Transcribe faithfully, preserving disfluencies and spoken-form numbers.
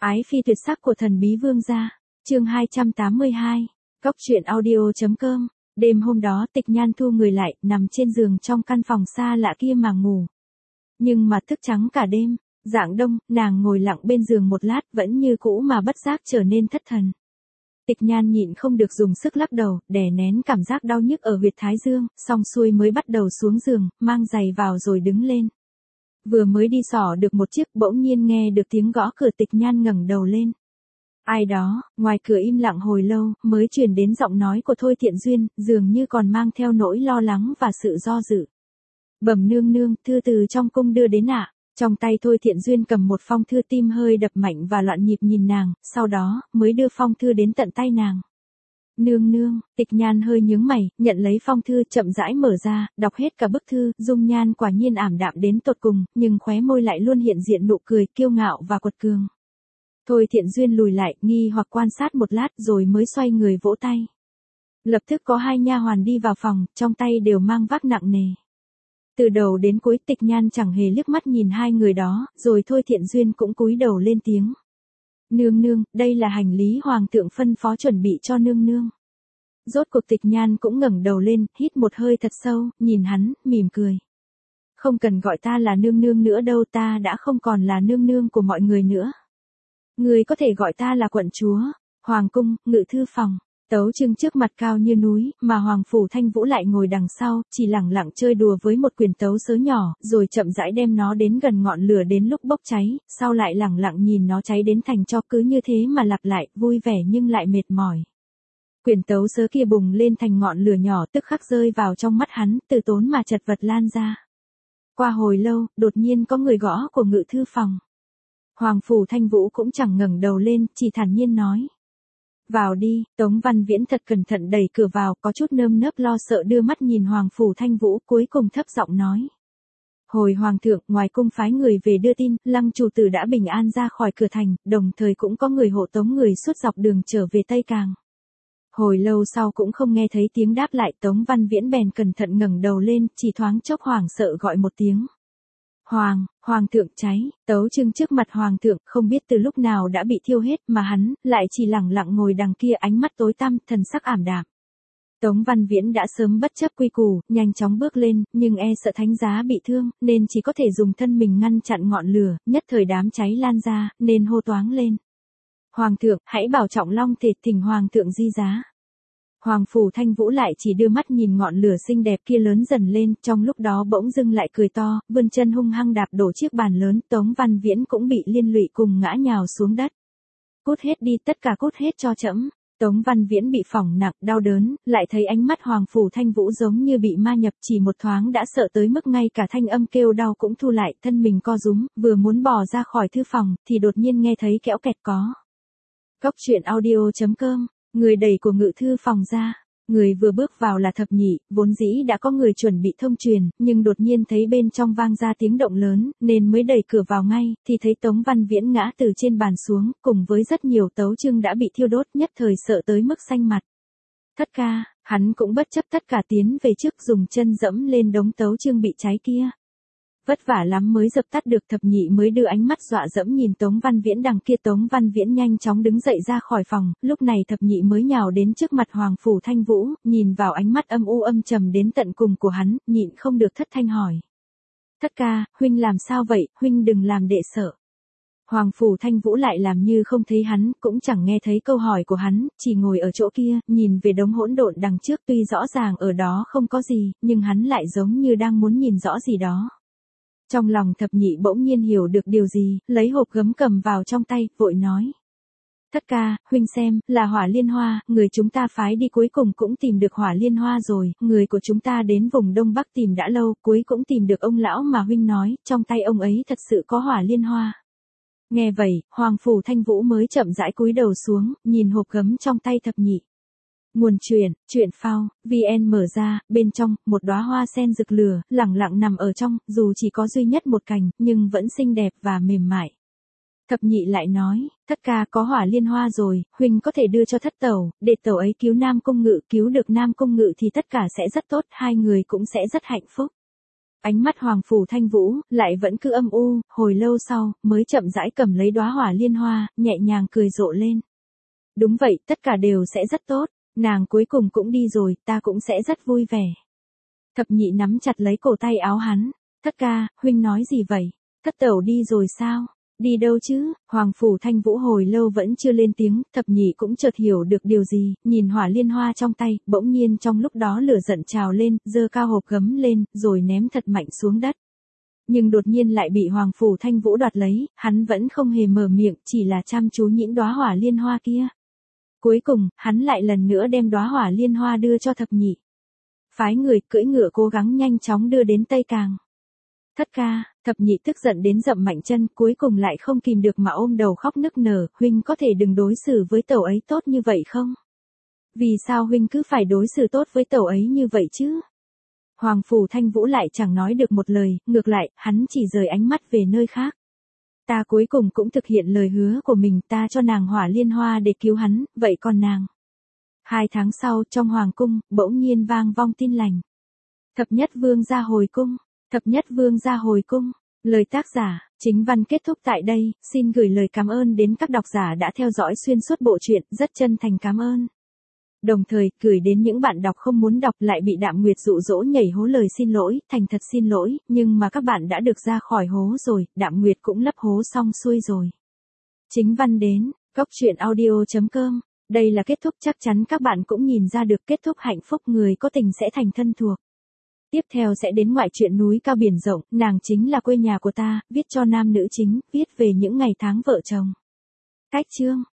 Ái phi tuyệt sắc của thần bí vương gia. Chương hai trăm tám mươi hai. Cốc truyện audio.com. Đêm hôm đó Tịch Nhan thu người lại, nằm trên giường trong căn phòng xa lạ kia mà ngủ. Nhưng mà thức trắng cả đêm, rạng đông, nàng ngồi lặng bên giường một lát vẫn như cũ mà bất giác trở nên thất thần. Tịch Nhan nhịn không được dùng sức lắc đầu, đè nén cảm giác đau nhức ở huyệt thái dương, xong xuôi mới bắt đầu xuống giường, mang giày vào rồi đứng lên. Vừa mới đi xỏ được một chiếc bỗng nhiên nghe được tiếng gõ cửa. Tịch Nhan ngẩng đầu lên. Ai đó, ngoài cửa im lặng hồi lâu, mới truyền đến giọng nói của Thôi Thiện Duyên, dường như còn mang theo nỗi lo lắng và sự do dự. Bẩm nương nương, thư từ trong cung đưa đến ạ. Trong tay Thôi Thiện Duyên cầm một phong thư, tim hơi đập mạnh và loạn nhịp nhìn nàng, sau đó, mới đưa phong thư đến tận tay nàng. Nương nương, Tịch Nhan hơi nhướng mày, nhận lấy phong thư, chậm rãi mở ra, đọc hết cả bức thư, dung nhan quả nhiên ảm đạm đến tột cùng, nhưng khóe môi lại luôn hiện diện nụ cười kiêu ngạo và quật cường. Thôi Thiện Duyên lùi lại, nghi hoặc quan sát một lát rồi mới xoay người vỗ tay. Lập tức có hai nha hoàn đi vào phòng, trong tay đều mang vác nặng nề. Từ đầu đến cuối Tịch Nhan chẳng hề liếc mắt nhìn hai người đó, rồi Thôi Thiện Duyên cũng cúi đầu lên tiếng. Nương nương, đây là hành lý hoàng thượng phân phó chuẩn bị cho nương nương. Rốt cuộc Tịch Nhan cũng ngẩng đầu lên, hít một hơi thật sâu, nhìn hắn, mỉm cười. Không cần gọi ta là nương nương nữa đâu, ta đã không còn là nương nương của mọi người nữa. Người có thể gọi ta là quận chúa, hoàng cung, ngự thư phòng. Tấu Trưng trước mặt cao như núi, mà Hoàng Phủ Thanh Vũ lại ngồi đằng sau, chỉ lẳng lặng chơi đùa với một quyển tấu sớ nhỏ, rồi chậm rãi đem nó đến gần ngọn lửa đến lúc bốc cháy, sau lại lẳng lặng nhìn nó cháy đến thành tro, cứ như thế mà lặp lại, vui vẻ nhưng lại mệt mỏi. Quyển tấu sớ kia bùng lên thành ngọn lửa nhỏ, tức khắc rơi vào trong mắt hắn, từ tốn mà chật vật lan ra. Qua hồi lâu, đột nhiên có người gõ của ngự thư phòng. Hoàng Phủ Thanh Vũ cũng chẳng ngẩng đầu lên, chỉ thản nhiên nói. Vào đi. Tống Văn Viễn thật cẩn thận đẩy cửa vào, có chút nơm nớp lo sợ đưa mắt nhìn Hoàng Phủ Thanh Vũ, cuối cùng thấp giọng nói. Hồi Hoàng thượng, ngoài cung phái người về đưa tin, Lăng chủ tử đã bình an ra khỏi cửa thành, đồng thời cũng có người hộ tống người suốt dọc đường trở về Tây Càng. Hồi lâu sau cũng không nghe thấy tiếng đáp lại, Tống Văn Viễn bèn cẩn thận ngẩng đầu lên, chỉ thoáng chốc hoảng sợ gọi một tiếng. Hoàng, Hoàng thượng cháy. Tấu Trưng trước mặt Hoàng thượng, không biết từ lúc nào đã bị thiêu hết, mà hắn, lại chỉ lẳng lặng ngồi đằng kia, ánh mắt tối tăm, thần sắc ảm đạm. Tống Văn Viễn đã sớm bất chấp quy củ, nhanh chóng bước lên, nhưng e sợ thánh giá bị thương, nên chỉ có thể dùng thân mình ngăn chặn ngọn lửa, nhất thời đám cháy lan ra, nên hô toáng lên. Hoàng thượng, hãy bảo trọng long thể, thỉnh Hoàng thượng di giá. Hoàng Phủ Thanh Vũ lại chỉ đưa mắt nhìn ngọn lửa xinh đẹp kia lớn dần lên, trong lúc đó bỗng dưng lại cười to, vươn chân hung hăng đạp đổ chiếc bàn lớn, Tống Văn Viễn cũng bị liên lụy cùng ngã nhào xuống đất. Cút hết đi, tất cả cút hết cho trẫm. Tống Văn Viễn bị phỏng nặng, đau đớn, lại thấy ánh mắt Hoàng Phủ Thanh Vũ giống như bị ma nhập, chỉ một thoáng đã sợ tới mức ngay cả thanh âm kêu đau cũng thu lại, thân mình co rúm, vừa muốn bỏ ra khỏi thư phòng, thì đột nhiên nghe thấy kéo kẹt có. Cốc truyện audio.com. Người đẩy của ngự thư phòng ra. Người vừa bước vào là Thập Nhị, vốn dĩ đã có người chuẩn bị thông truyền, nhưng đột nhiên thấy bên trong vang ra tiếng động lớn, nên mới đẩy cửa vào ngay, thì thấy Tống Văn Viễn ngã từ trên bàn xuống, cùng với rất nhiều tấu chương đã bị thiêu đốt, nhất thời sợ tới mức xanh mặt. Thất ca, hắn cũng bất chấp tất cả tiến về trước, dùng chân dẫm lên đống tấu chương bị cháy kia. Vất vả lắm mới dập tắt được. Thập Nhị mới đưa ánh mắt dọa dẫm nhìn Tống Văn Viễn đằng kia. Tống Văn Viễn nhanh chóng đứng dậy ra khỏi phòng, lúc này Thập Nhị mới nhào đến trước mặt Hoàng Phủ Thanh Vũ, nhìn vào ánh mắt âm u âm trầm đến tận cùng của hắn, nhịn không được thất thanh hỏi. Thất ca, huynh làm sao vậy, huynh đừng làm đệ sợ. Hoàng Phủ Thanh Vũ lại làm như không thấy hắn, cũng chẳng nghe thấy câu hỏi của hắn, chỉ ngồi ở chỗ kia, nhìn về đống hỗn độn đằng trước, tuy rõ ràng ở đó không có gì, nhưng hắn lại giống như đang muốn nhìn rõ gì đó. Trong lòng Thập Nhị bỗng nhiên hiểu được điều gì, lấy hộp gấm cầm vào trong tay, vội nói. Thất ca, huynh xem, là hỏa liên hoa, người chúng ta phái đi cuối cùng cũng tìm được hỏa liên hoa rồi, người của chúng ta đến vùng Đông Bắc tìm đã lâu, cuối cũng tìm được ông lão mà huynh nói, trong tay ông ấy thật sự có hỏa liên hoa. Nghe vậy, Hoàng Phủ Thanh Vũ mới chậm rãi cúi đầu xuống, nhìn hộp gấm trong tay Thập Nhị. Nguồn truyện, truyện phao, vn mở ra, bên trong, một đóa hoa sen rực lửa, lẳng lặng nằm ở trong, dù chỉ có duy nhất một cành, nhưng vẫn xinh đẹp và mềm mại. Thập Nhị lại nói, thất ca có hỏa liên hoa rồi, huynh có thể đưa cho thất tẩu, để tẩu ấy cứu Nam Cung Ngự, cứu được Nam Cung Ngự thì tất cả sẽ rất tốt, hai người cũng sẽ rất hạnh phúc. Ánh mắt Hoàng Phủ Thanh Vũ, lại vẫn cứ âm u, hồi lâu sau, mới chậm rãi cầm lấy đóa hỏa liên hoa, nhẹ nhàng cười rộ lên. Đúng vậy, tất cả đều sẽ rất tốt, nàng cuối cùng cũng đi rồi, ta cũng sẽ rất vui vẻ. Thập nhị nắm chặt lấy cổ tay áo hắn, thất ca, huynh nói gì vậy? Thất tẩu đi rồi sao? Đi đâu chứ? Hoàng Phủ Thanh Vũ hồi lâu vẫn chưa lên tiếng, thập nhị cũng chợt hiểu được điều gì, nhìn hỏa liên hoa trong tay, bỗng nhiên trong lúc đó lửa giận trào lên, giơ cao hộp gấm lên, rồi ném thật mạnh xuống đất. Nhưng đột nhiên lại bị Hoàng Phủ Thanh Vũ đoạt lấy, hắn vẫn không hề mở miệng, chỉ là chăm chú nhịn đóa hỏa liên hoa kia. Cuối cùng, hắn lại lần nữa đem đóa hỏa liên hoa đưa cho thập nhị. Phái người cưỡi ngựa cố gắng nhanh chóng đưa đến Tây Càng. Thất ca, thập nhị tức giận đến dậm mạnh chân, cuối cùng lại không kìm được mà ôm đầu khóc nức nở, huynh có thể đừng đối xử với tẩu ấy tốt như vậy không? Vì sao huynh cứ phải đối xử tốt với tẩu ấy như vậy chứ? Hoàng Phủ Thanh Vũ lại chẳng nói được một lời, ngược lại, hắn chỉ rời ánh mắt về nơi khác. Ta cuối cùng cũng thực hiện lời hứa của mình, ta cho nàng hỏa liên hoa để cứu hắn, vậy còn nàng? Hai tháng sau, trong hoàng cung, bỗng nhiên vang vong tin lành. Thập nhất vương ra hồi cung, thập nhất vương ra hồi cung. Lời tác giả, chính văn kết thúc tại đây, xin gửi lời cảm ơn đến các độc giả đã theo dõi xuyên suốt bộ truyện, rất chân thành cảm ơn. Đồng thời, gửi đến những bạn đọc không muốn đọc lại bị Đạm Nguyệt dụ dỗ nhảy hố lời xin lỗi, thành thật xin lỗi, nhưng mà các bạn đã được ra khỏi hố rồi, Đạm Nguyệt cũng lấp hố xong xuôi rồi. Chính văn đến, cốc truyện audio chấm com. Đây là kết thúc chắc chắn các bạn cũng nhìn ra được kết thúc hạnh phúc người có tình sẽ thành thân thuộc. Tiếp theo sẽ đến ngoại truyện núi cao biển rộng, nàng chính là quê nhà của ta, viết cho nam nữ chính, viết về những ngày tháng vợ chồng. Cách chương